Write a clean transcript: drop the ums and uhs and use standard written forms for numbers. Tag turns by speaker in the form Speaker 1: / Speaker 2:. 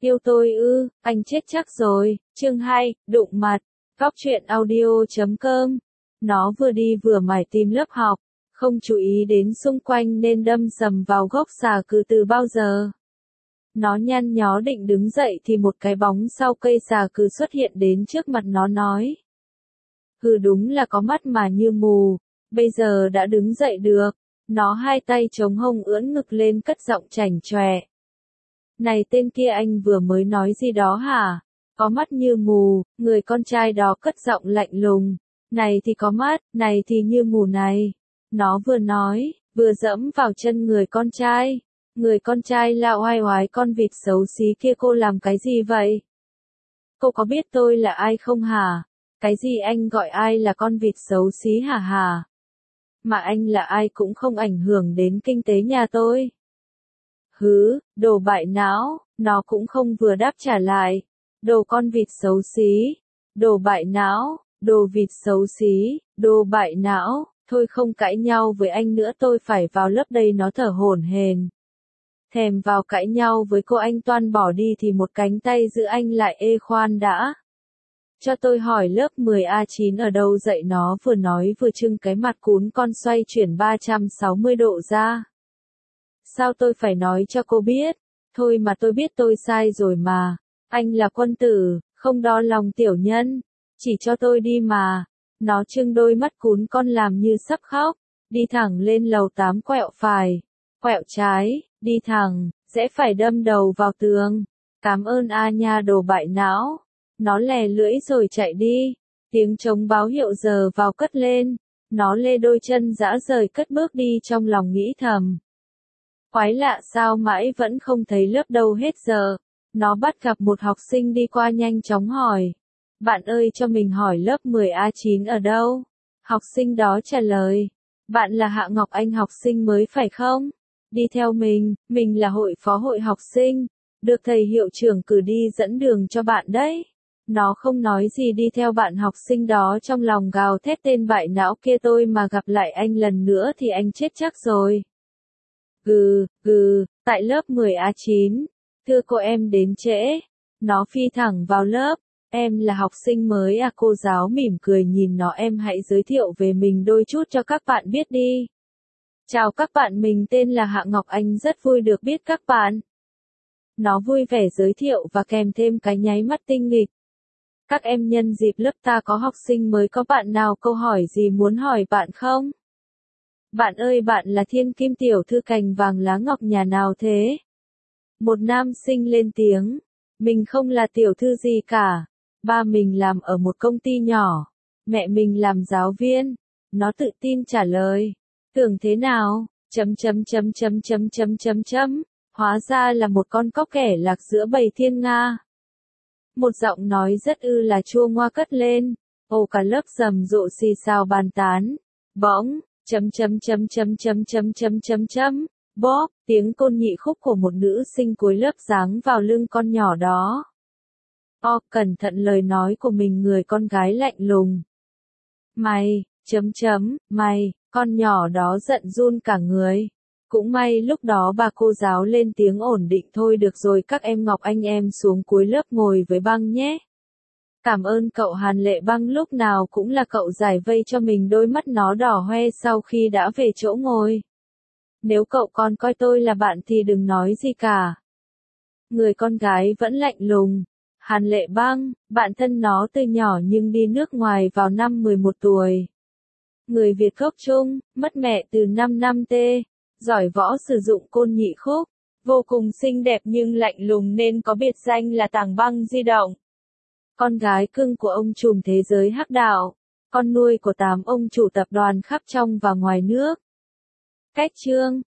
Speaker 1: Yêu tôi ư, anh chết chắc rồi. Chương 2, đụng mặt. Góc truyện audio.com. Nó vừa đi vừa mải tìm lớp học, không chú ý đến xung quanh nên đâm sầm vào gốc xà cừ từ bao giờ. Nó nhăn nhó định đứng dậy thì một cái bóng sau cây xà cừ xuất hiện đến trước mặt nó nói. Hừ, đúng là có mắt mà như mù, bây giờ đã đứng dậy được. Nó hai tay chống hông ưỡn ngực lên cất giọng chảnh chọe. Này tên kia, anh vừa mới nói gì đó hả? Có mắt như mù, người con trai đó cất giọng lạnh lùng. Này thì có mắt, này thì như mù này. Nó vừa nói, vừa dẫm vào chân người con trai. Người con trai la oai oái, con vịt xấu xí kia, cô làm cái gì vậy? Cô có biết tôi là ai không hả? Cái gì anh gọi ai là con vịt xấu xí hả hả? Mà anh là ai cũng không ảnh hưởng đến kinh tế nhà tôi. Hứ, đồ bại não, nó cũng không vừa đáp trả lại. Đồ con vịt xấu xí, đồ bại não, đồ vịt xấu xí, đồ bại não, thôi không cãi nhau với anh nữa, tôi phải vào lớp đây. Nó thở hổn hển. Thèm vào cãi nhau với cô, anh toan bỏ đi thì một cánh tay giữ anh lại. Ê khoan đã. Cho tôi hỏi lớp 10A9 ở đâu dạy? Nó vừa nói vừa trưng cái mặt cún con xoay chuyển 360 độ ra. Sao tôi phải nói cho cô biết? Thôi mà tôi biết tôi sai rồi mà. Anh là quân tử, không đo lòng tiểu nhân. Chỉ cho tôi đi mà. Nó trưng đôi mắt cún con làm như sắp khóc. Đi thẳng lên lầu 8, quẹo phải, quẹo trái, đi thẳng, rẽ phải đâm đầu vào tường. Cảm ơn a nha, đồ bại não. Nó lè lưỡi rồi chạy đi. Tiếng trống báo hiệu giờ vào cất lên. Nó lê đôi chân rã rời cất bước đi, trong lòng nghĩ thầm. Quái lạ, sao mãi vẫn không thấy lớp đâu hết giờ. Nó bắt gặp một học sinh đi qua, nhanh chóng hỏi. Bạn ơi, cho mình hỏi lớp 10A9 ở đâu? Học sinh đó trả lời. Bạn là Hạ Ngọc Anh, học sinh mới phải không? Đi theo mình là hội phó hội học sinh. Được thầy hiệu trưởng cử đi dẫn đường cho bạn đấy. Nó không nói gì, đi theo bạn học sinh đó, trong lòng gào thét tên bại não kia, tôi mà gặp lại anh lần nữa thì anh chết chắc rồi. Tại lớp 10A9. Thưa cô, em đến trễ. Nó phi thẳng vào lớp. Em là học sinh mới à? Cô giáo mỉm cười nhìn nó. Em hãy giới thiệu về mình đôi chút cho các bạn biết đi. Chào các bạn, mình tên là Hạ Ngọc Anh, rất vui được biết các bạn. Nó vui vẻ giới thiệu và kèm thêm cái nháy mắt tinh nghịch. Các em, nhân dịp lớp ta có học sinh mới, có bạn nào câu hỏi gì muốn hỏi bạn không? Bạn ơi, bạn là thiên kim tiểu thư cành vàng lá ngọc nhà nào thế? Một nam sinh lên tiếng. Mình không là tiểu thư gì cả. Ba mình làm ở một công ty nhỏ. Mẹ mình làm giáo viên. Nó tự tin trả lời. Tưởng thế nào? Hóa ra là một con cóc kẻ lạc giữa bầy thiên nga. Một giọng nói rất là chua ngoa cất lên. Ồ, cả lớp rầm rộ xì xào bàn tán. Bỗng, bóp, tiếng côn nhị khúc của một nữ sinh cuối lớp giáng vào lưng con nhỏ đó. Cẩn thận lời nói của mình, người con gái lạnh lùng. Mày, mày, con nhỏ đó giận run cả người. Cũng may lúc đó bà cô giáo lên tiếng ổn định. Thôi được rồi các em, Ngọc Anh em xuống cuối lớp ngồi với Băng nhé. Cảm ơn cậu Hàn Lệ. Băng lúc nào cũng là cậu giải vây cho mình. Đôi mắt nó đỏ hoe sau khi đã về chỗ ngồi. Nếu cậu còn coi tôi là bạn thì đừng nói gì cả. Người con gái vẫn lạnh lùng. Hàn Lệ Băng, bạn thân nó từ nhỏ nhưng đi nước ngoài vào năm 11 tuổi. Người Việt gốc Trung, mất mẹ từ 5 năm tê. Giỏi võ, sử dụng côn nhị khúc. Vô cùng xinh đẹp nhưng lạnh lùng nên có biệt danh là Tàng Băng di động. Con gái cưng của ông trùm thế giới hắc đạo. Con nuôi của 8 ông chủ tập đoàn khắp trong và ngoài nước. Cách chương.